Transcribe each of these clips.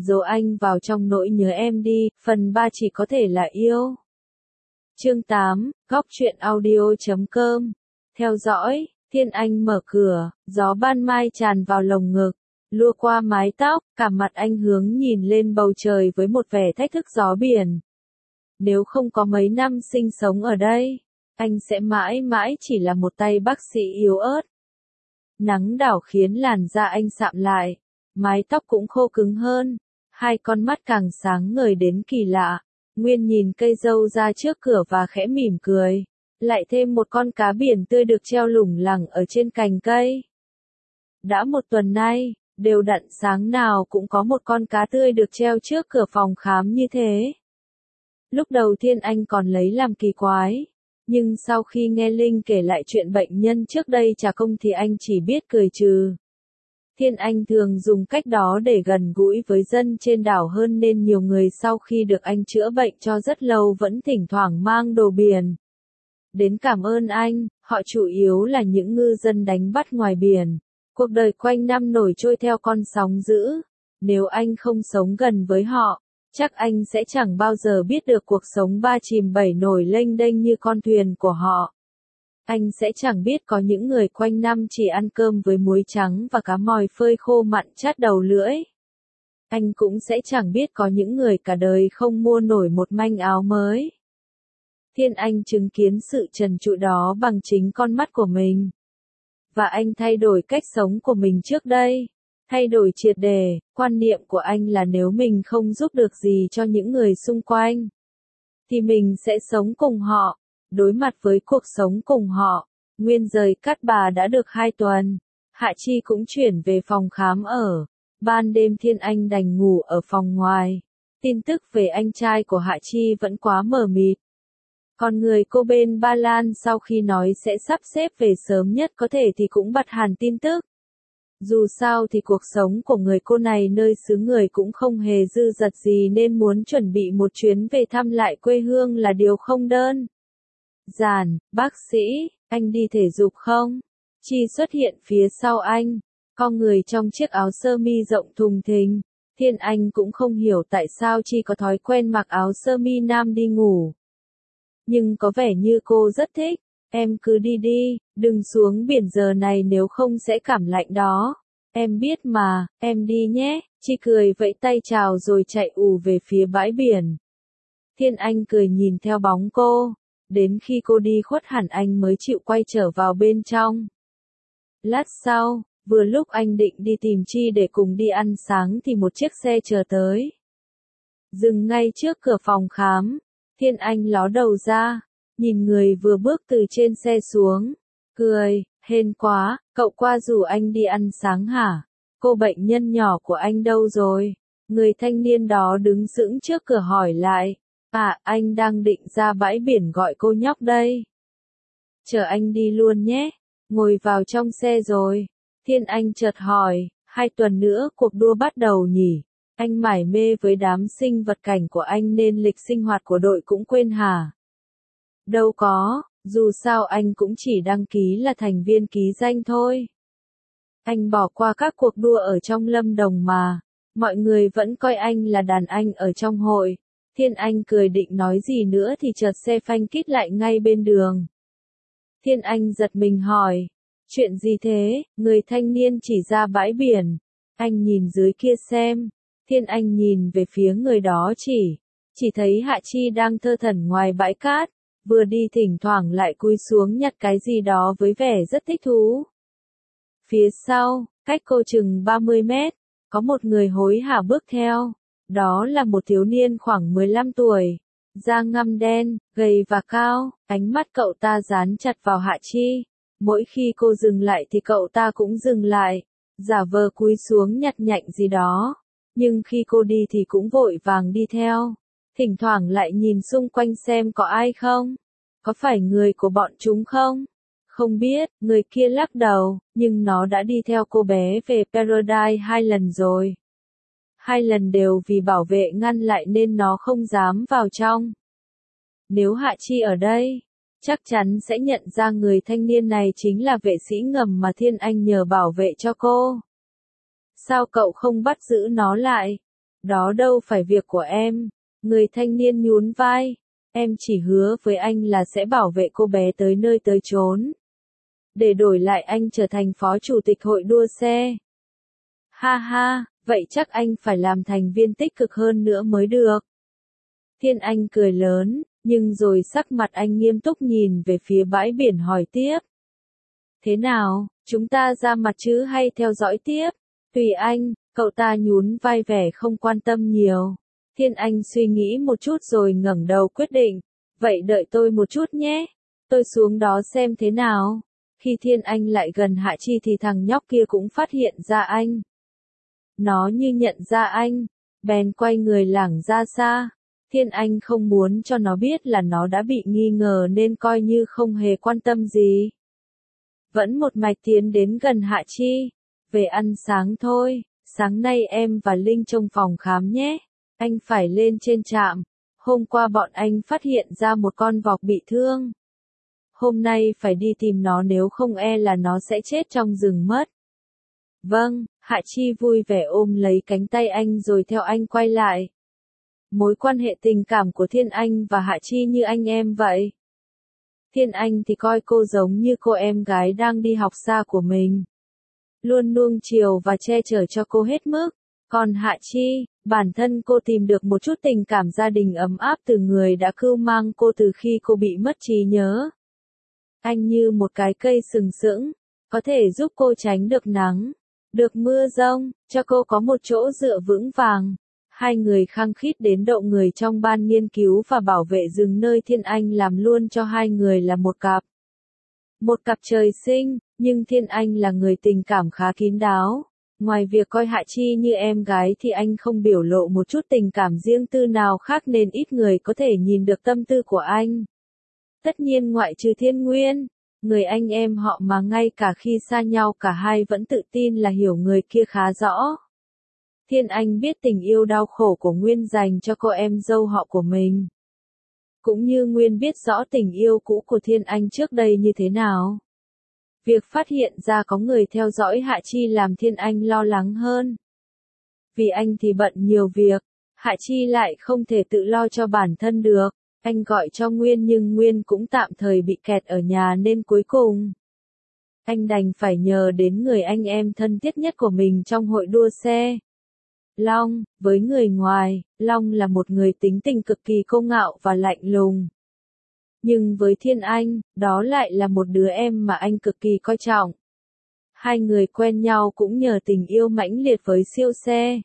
dỗ anh vào trong nỗi nhớ em đi, phần 3 chỉ có thể là yêu. Chương 8, Góc truyện audio.com. Theo dõi, Thiên Anh mở cửa, gió ban mai tràn vào lồng ngực, lua qua mái tóc, cả mặt anh hướng nhìn lên bầu trời với một vẻ thách thức gió biển. Nếu không có mấy năm sinh sống ở đây, anh sẽ mãi mãi chỉ là một tay bác sĩ yếu ớt. Nắng đảo khiến làn da anh sạm lại, mái tóc cũng khô cứng hơn, hai con mắt càng sáng ngời đến kỳ lạ. Nguyên nhìn cây dâu ra trước cửa và khẽ mỉm cười, lại thêm một con cá biển tươi được treo lủng lẳng ở trên cành cây. Đã một tuần nay, đều đặn sáng nào cũng có một con cá tươi được treo trước cửa phòng khám như thế. Lúc đầu Thiên Anh còn lấy làm kỳ quái, nhưng sau khi nghe Linh kể lại chuyện bệnh nhân trước đây trả công thì anh chỉ biết cười trừ. Thiên Anh thường dùng cách đó để gần gũi với dân trên đảo hơn nên nhiều người sau khi được anh chữa bệnh cho rất lâu vẫn thỉnh thoảng mang đồ biển đến cảm ơn anh. Họ chủ yếu là những ngư dân đánh bắt ngoài biển, cuộc đời quanh năm nổi trôi theo con sóng dữ. Nếu anh không sống gần với họ, chắc anh sẽ chẳng bao giờ biết được cuộc sống ba chìm bảy nổi lênh đênh như con thuyền của họ. Anh sẽ chẳng biết có những người quanh năm chỉ ăn cơm với muối trắng và cá mòi phơi khô mặn chát đầu lưỡi. Anh cũng sẽ chẳng biết có những người cả đời không mua nổi một manh áo mới. Thiên Anh chứng kiến sự trần trụi đó bằng chính con mắt của mình. Và anh thay đổi cách sống của mình trước đây. Thay đổi triệt để, quan niệm của anh là nếu mình không giúp được gì cho những người xung quanh, thì mình sẽ sống cùng họ. Đối mặt với cuộc sống cùng họ, Nguyên rời Cát Bà đã được 2 tuần. Hạ Chi cũng chuyển về phòng khám ở. Ban đêm Thiên Anh đành ngủ ở phòng ngoài. Tin tức về anh trai của Hạ Chi vẫn quá mờ mịt. Còn người cô bên Ba Lan sau khi nói sẽ sắp xếp về sớm nhất có thể thì cũng bật hẳn tin tức. Dù sao thì cuộc sống của người cô này nơi xứ người cũng không hề dư dật gì nên muốn chuẩn bị một chuyến về thăm lại quê hương là điều không đơn giản. Bác sĩ, anh đi thể dục không? Chi xuất hiện phía sau anh, con người trong chiếc áo sơ mi rộng thùng thình. Thiên Anh cũng không hiểu tại sao Chi có thói quen mặc áo sơ mi nam đi ngủ. Nhưng có vẻ như cô rất thích. Em cứ đi đi, đừng xuống biển giờ này nếu không sẽ cảm lạnh đó. Em biết mà, em đi nhé. Chi cười vẫy tay chào rồi chạy ù về phía bãi biển. Thiên Anh cười nhìn theo bóng cô. Đến khi cô đi khuất hẳn anh mới chịu quay trở vào bên trong. Lát sau, vừa lúc anh định đi tìm Chi để cùng đi ăn sáng thì một chiếc xe chờ tới. Dừng ngay trước cửa phòng khám. Thiên Anh ló đầu ra, nhìn người vừa bước từ trên xe xuống, cười, hên quá, cậu qua rủ anh đi ăn sáng hả? Cô bệnh nhân nhỏ của anh đâu rồi? Người thanh niên đó đứng sững trước cửa hỏi lại. À, anh đang định ra bãi biển gọi cô nhóc đây. Chờ anh đi luôn nhé. Ngồi vào trong xe rồi. Thiên Anh chợt hỏi, 2 tuần nữa cuộc đua bắt đầu nhỉ? Anh mải mê với đám sinh vật cảnh của anh nên lịch sinh hoạt của đội cũng quên hả? Đâu có, dù sao anh cũng chỉ đăng ký là thành viên ký danh thôi. Anh bỏ qua các cuộc đua ở trong Lâm Đồng mà. Mọi người vẫn coi anh là đàn anh ở trong hội. Thiên Anh cười định nói gì nữa thì chợt xe phanh kít lại ngay bên đường. Thiên Anh giật mình hỏi, chuyện gì thế? Người thanh niên chỉ ra bãi biển. Anh nhìn dưới kia xem. Thiên Anh nhìn về phía người đó chỉ thấy Hạ Chi đang thơ thẩn ngoài bãi cát, vừa đi thỉnh thoảng lại cúi xuống nhặt cái gì đó với vẻ rất thích thú. Phía sau, cách cô chừng 30 mét, có một người hối hả bước theo. Đó là một thiếu niên khoảng 15 tuổi, da ngăm đen, gầy và cao, ánh mắt cậu ta dán chặt vào Hạ Chi. Mỗi khi cô dừng lại thì cậu ta cũng dừng lại, giả vờ cúi xuống nhặt nhạnh gì đó. Nhưng khi cô đi thì cũng vội vàng đi theo, thỉnh thoảng lại nhìn xung quanh xem có ai không, có phải người của bọn chúng không? Không biết, người kia lắc đầu, nhưng nó đã đi theo cô bé về Paradise 2 lần rồi. 2 lần đều vì bảo vệ ngăn lại nên nó không dám vào trong. Nếu Hạ Chi ở đây, chắc chắn sẽ nhận ra người thanh niên này chính là vệ sĩ ngầm mà Thiên Anh nhờ bảo vệ cho cô. Sao cậu không bắt giữ nó lại? Đó đâu phải việc của em. Người thanh niên nhún vai. Em chỉ hứa với anh là sẽ bảo vệ cô bé tới nơi tới chốn. Để đổi lại anh trở thành phó chủ tịch hội đua xe. Ha ha, vậy chắc anh phải làm thành viên tích cực hơn nữa mới được. Thiên Anh cười lớn, nhưng rồi sắc mặt anh nghiêm túc nhìn về phía bãi biển hỏi tiếp. Thế nào, chúng ta ra mặt chứ hay theo dõi tiếp? Tùy anh, cậu ta nhún vai vẻ không quan tâm nhiều. Thiên Anh suy nghĩ một chút rồi ngẩng đầu quyết định. Vậy đợi tôi một chút nhé. Tôi xuống đó xem thế nào. Khi Thiên Anh lại gần Hạ Chi thì thằng nhóc kia cũng phát hiện ra anh. Nó như nhận ra anh, bèn quay người lảng ra xa. Thiên Anh không muốn cho nó biết là nó đã bị nghi ngờ nên coi như không hề quan tâm gì. Vẫn một mạch tiến đến gần Hạ Chi. Về ăn sáng thôi, sáng nay em và Linh trông phòng khám nhé. Anh phải lên trên trạm. Hôm qua bọn anh phát hiện ra một con vọc bị thương. Hôm nay phải đi tìm nó nếu không e là nó sẽ chết trong rừng mất. Vâng, Hạ Chi vui vẻ ôm lấy cánh tay anh rồi theo anh quay lại. Mối quan hệ tình cảm của Thiên Anh và Hạ Chi như anh em vậy. Thiên Anh thì coi cô giống như cô em gái đang đi học xa của mình. Luôn nuông chiều và che chở cho cô hết mức. Còn Hạ Chi, bản thân cô tìm được một chút tình cảm gia đình ấm áp từ người đã cưu mang cô từ khi cô bị mất trí nhớ. Anh như một cái cây sừng sững, có thể giúp cô tránh được nắng, được mưa giông, cho cô có một chỗ dựa vững vàng. Hai người khăng khít đến độ người trong ban nghiên cứu và bảo vệ rừng nơi Thiên Anh làm luôn cho hai người là một cặp. Một cặp trời sinh, nhưng Thiên Anh là người tình cảm khá kín đáo. Ngoài việc coi Hạ Chi như em gái thì anh không biểu lộ một chút tình cảm riêng tư nào khác nên ít người có thể nhìn được tâm tư của anh. Tất nhiên ngoại trừ Thiên Nguyên, người anh em họ mà ngay cả khi xa nhau cả hai vẫn tự tin là hiểu người kia khá rõ. Thiên Anh biết tình yêu đau khổ của Nguyên dành cho cô em dâu họ của mình. Cũng như Nguyên biết rõ tình yêu cũ của Thiên Anh trước đây như thế nào. Việc phát hiện ra có người theo dõi Hạ Chi làm Thiên Anh lo lắng hơn. Vì anh thì bận nhiều việc, Hạ Chi lại không thể tự lo cho bản thân được. Anh gọi cho Nguyên nhưng Nguyên cũng tạm thời bị kẹt ở nhà nên cuối cùng anh đành phải nhờ đến người anh em thân thiết nhất của mình trong hội đua xe. Long, với người ngoài, Long là một người tính tình cực kỳ kiêu ngạo và lạnh lùng. Nhưng với Thiên Anh, đó lại là một đứa em mà anh cực kỳ coi trọng. Hai người quen nhau cũng nhờ tình yêu mãnh liệt với siêu xe.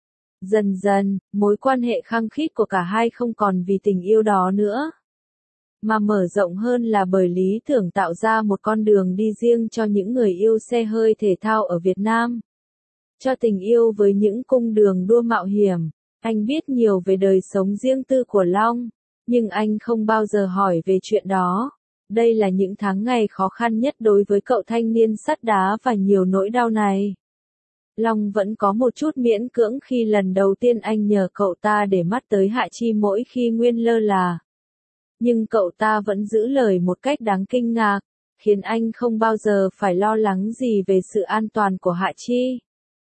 Dần dần, mối quan hệ khăng khít của cả hai không còn vì tình yêu đó nữa, mà mở rộng hơn là bởi lý tưởng tạo ra một con đường đi riêng cho những người yêu xe hơi thể thao ở Việt Nam. Cho tình yêu với những cung đường đua mạo hiểm. Anh biết nhiều về đời sống riêng tư của Long, nhưng anh không bao giờ hỏi về chuyện đó. Đây là những tháng ngày khó khăn nhất đối với cậu thanh niên sắt đá và nhiều nỗi đau này. Long vẫn có một chút miễn cưỡng khi lần đầu tiên anh nhờ cậu ta để mắt tới Hạ Chi mỗi khi Nguyên lơ là. Nhưng cậu ta vẫn giữ lời một cách đáng kinh ngạc, khiến anh không bao giờ phải lo lắng gì về sự an toàn của Hạ Chi.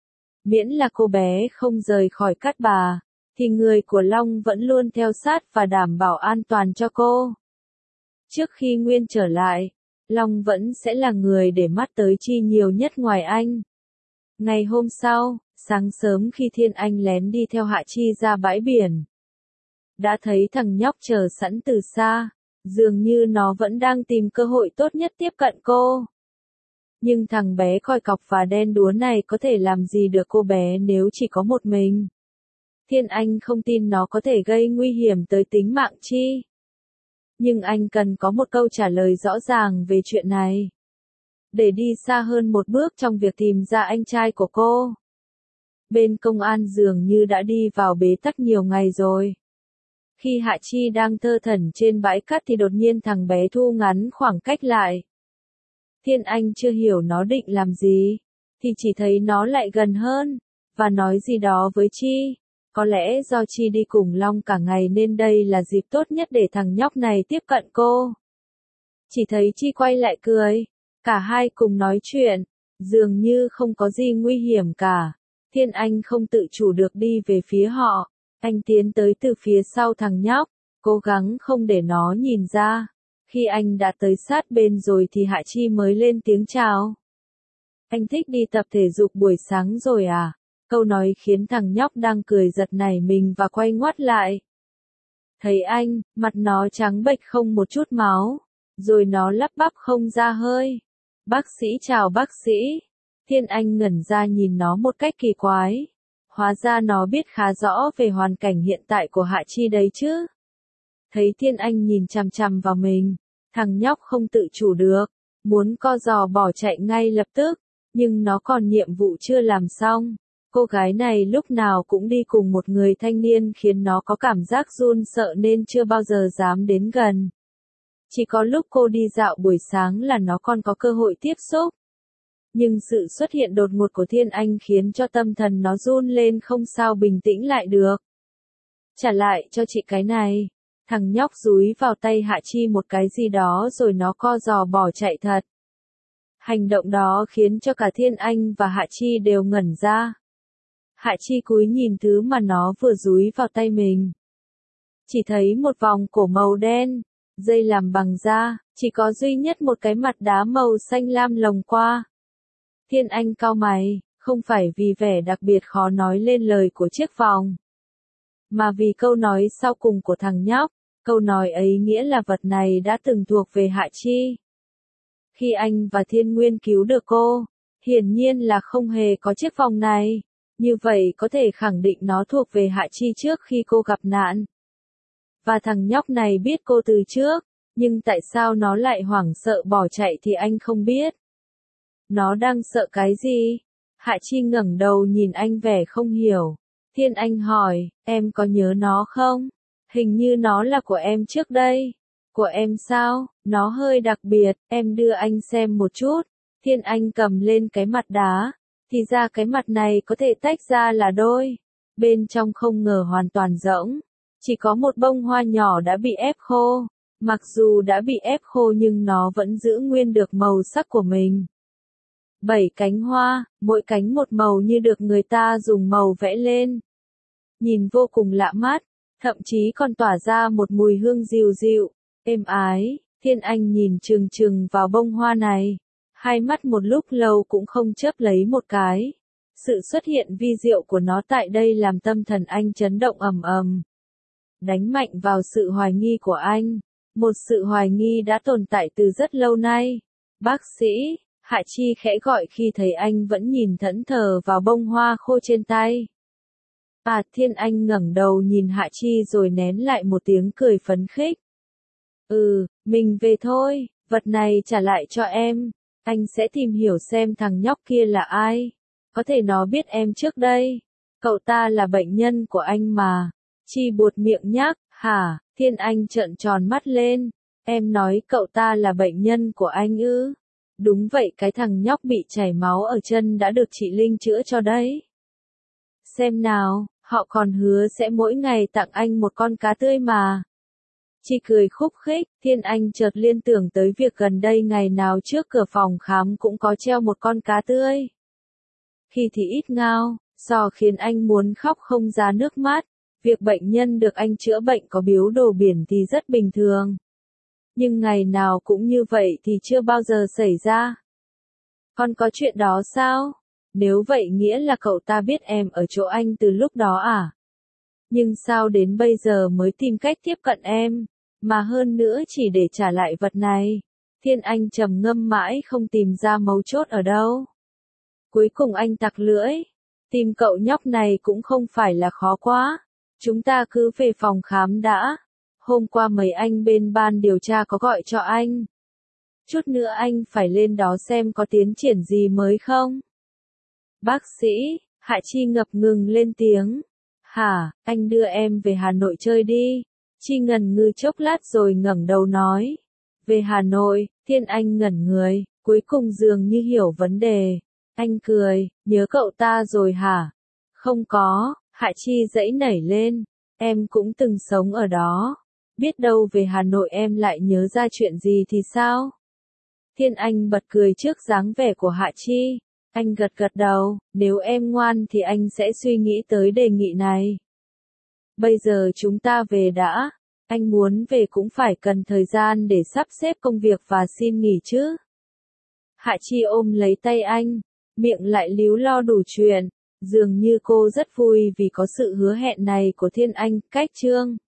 Miễn là cô bé không rời khỏi Cát Bà, thì người của Long vẫn luôn theo sát và đảm bảo an toàn cho cô. Trước khi Nguyên trở lại, Long vẫn sẽ là người để mắt tới Chi nhiều nhất ngoài anh. Ngày hôm sau, sáng sớm khi Thiên Anh lén đi theo Hạ Chi ra bãi biển, đã thấy thằng nhóc chờ sẵn từ xa, dường như nó vẫn đang tìm cơ hội tốt nhất tiếp cận cô. Nhưng thằng bé coi cọc và đen đúa này có thể làm gì được cô bé nếu chỉ có một mình. Thiên Anh không tin nó có thể gây nguy hiểm tới tính mạng Chi. Nhưng anh cần có một câu trả lời rõ ràng về chuyện này, để đi xa hơn một bước trong việc tìm ra anh trai của cô. Bên công an dường như đã đi vào bế tắc nhiều ngày rồi. Khi Hạ Chi đang thơ thẩn trên bãi cát thì đột nhiên thằng bé thu ngắn khoảng cách lại. Thiên Anh chưa hiểu nó định làm gì, thì chỉ thấy nó lại gần hơn, và nói gì đó với Chi. Có lẽ do Chi đi cùng Long cả ngày nên đây là dịp tốt nhất để thằng nhóc này tiếp cận cô. Chỉ thấy Chi quay lại cười, cả hai cùng nói chuyện, dường như không có gì nguy hiểm cả. Thiên Anh không tự chủ được đi về phía họ. Anh tiến tới từ phía sau thằng nhóc, cố gắng không để nó nhìn ra. Khi anh đã tới sát bên rồi thì Hạ Chi mới lên tiếng chào. Anh thích đi tập thể dục buổi sáng rồi à? Câu nói khiến thằng nhóc đang cười giật nảy mình và quay ngoắt lại. Thấy anh, mặt nó trắng bệch không một chút máu, rồi nó lắp bắp không ra hơi. Bác sĩ chào bác sĩ. Thiên Anh ngẩn ra nhìn nó một cách kỳ quái. Hóa ra nó biết khá rõ về hoàn cảnh hiện tại của Hạ Chi đấy chứ. Thấy Thiên Anh nhìn chằm chằm vào mình, thằng nhóc không tự chủ được, muốn co giò bỏ chạy ngay lập tức, nhưng nó còn nhiệm vụ chưa làm xong. Cô gái này lúc nào cũng đi cùng một người thanh niên khiến nó có cảm giác run sợ nên chưa bao giờ dám đến gần. Chỉ có lúc cô đi dạo buổi sáng là nó còn có cơ hội tiếp xúc. Nhưng sự xuất hiện đột ngột của Thiên Anh khiến cho tâm thần nó run lên không sao bình tĩnh lại được. Trả lại cho chị cái này. Thằng nhóc dúi vào tay Hạ Chi một cái gì đó rồi nó co giò bỏ chạy thật. Hành động đó khiến cho cả Thiên Anh và Hạ Chi đều ngẩn ra. Hạ Chi cúi nhìn thứ mà nó vừa dúi vào tay mình. Chỉ thấy một vòng cổ màu đen, dây làm bằng da, chỉ có duy nhất một cái mặt đá màu xanh lam lồng qua. Thiên Anh cau mày, không phải vì vẻ đặc biệt khó nói lên lời của chiếc vòng, mà vì câu nói sau cùng của thằng nhóc. Câu nói ấy nghĩa là vật này đã từng thuộc về Hạ Chi. Khi anh và Thiên Nguyên cứu được cô, hiển nhiên là không hề có chiếc vòng này. Như vậy có thể khẳng định nó thuộc về Hạ Chi trước khi cô gặp nạn. Và thằng nhóc này biết cô từ trước, nhưng tại sao nó lại hoảng sợ bỏ chạy thì anh không biết. Nó đang sợ cái gì? Hạ Chi ngẩng đầu nhìn anh vẻ không hiểu. Thiên Anh hỏi, em có nhớ nó không? Hình như nó là của em trước đây. Của em sao? Nó hơi đặc biệt, em đưa anh xem một chút. Thiên Anh cầm lên cái mặt đá. Thì ra cái mặt này có thể tách ra là đôi. Bên trong không ngờ hoàn toàn rỗng. Chỉ có một bông hoa nhỏ đã bị ép khô. Mặc dù đã bị ép khô nhưng nó vẫn giữ nguyên được màu sắc của mình. 7 cánh hoa, mỗi cánh một màu như được người ta dùng màu vẽ lên. Nhìn vô cùng lạ mắt, thậm chí còn tỏa ra một mùi hương dịu dịu, êm ái. Thiên Anh nhìn chừng chừng vào bông hoa này. Hai mắt một lúc lâu cũng không chớp lấy một cái. Sự xuất hiện vi diệu của nó tại đây làm tâm thần anh chấn động ầm ầm. Đánh mạnh vào sự hoài nghi của anh. Một sự hoài nghi đã tồn tại từ rất lâu nay. Bác sĩ, Hạ Chi khẽ gọi khi thấy anh vẫn nhìn thẫn thờ vào bông hoa khô trên tay. Thiên Anh ngẩng đầu nhìn Hạ Chi rồi nén lại một tiếng cười phấn khích. Mình về thôi, vật này trả lại cho em. Anh sẽ tìm hiểu xem thằng nhóc kia là ai. Có thể nó biết em trước đây. Cậu ta là bệnh nhân của anh mà. Chi buột miệng nhắc, hả? Thiên Anh trợn tròn mắt lên. Em nói cậu ta là bệnh nhân của anh ư? Đúng vậy, cái thằng nhóc bị chảy máu ở chân đã được chị Linh chữa cho đấy. Xem nào, họ còn hứa sẽ mỗi ngày tặng anh một con cá tươi mà. Chi cười khúc khích, Thiên Anh chợt liên tưởng tới việc gần đây ngày nào trước cửa phòng khám cũng có treo một con cá tươi. Khi thì ít ngao, so khiến anh muốn khóc không ra nước mắt. Việc bệnh nhân được anh chữa bệnh có biếu đồ biển thì rất bình thường. Nhưng ngày nào cũng như vậy thì chưa bao giờ xảy ra. Còn có chuyện đó sao? Nếu vậy nghĩa là cậu ta biết em ở chỗ anh từ lúc đó à? Nhưng sao đến bây giờ mới tìm cách tiếp cận em? Mà hơn nữa chỉ để trả lại vật này. Thiên Anh trầm ngâm mãi không tìm ra mấu chốt ở đâu. Cuối cùng anh tặc lưỡi. Tìm cậu nhóc này cũng không phải là khó quá. Chúng ta cứ về phòng khám đã. Hôm qua mấy anh bên ban điều tra có gọi cho anh. Chút nữa anh phải lên đó xem có tiến triển gì mới không? Bác sĩ, Hạ Chi ngập ngừng lên tiếng. Hả, anh đưa em về Hà Nội chơi đi. Chi ngần ngừ chốc lát rồi ngẩng đầu nói. Về Hà Nội, Thiên Anh ngẩn người, cuối cùng dường như hiểu vấn đề. Anh cười, nhớ cậu ta rồi hả? Không có, Hạ Chi giãy nảy lên. Em cũng từng sống ở đó. Biết đâu về Hà Nội em lại nhớ ra chuyện gì thì sao? Thiên Anh bật cười trước dáng vẻ của Hạ Chi. Anh gật gật đầu, nếu em ngoan thì anh sẽ suy nghĩ tới đề nghị này. Bây giờ chúng ta về đã. Anh muốn về cũng phải cần thời gian để sắp xếp công việc và xin nghỉ chứ. Hạ Chi ôm lấy tay anh, miệng lại líu lo đủ chuyện. Dường như cô rất vui vì có sự hứa hẹn này của Thiên Anh, cách chương.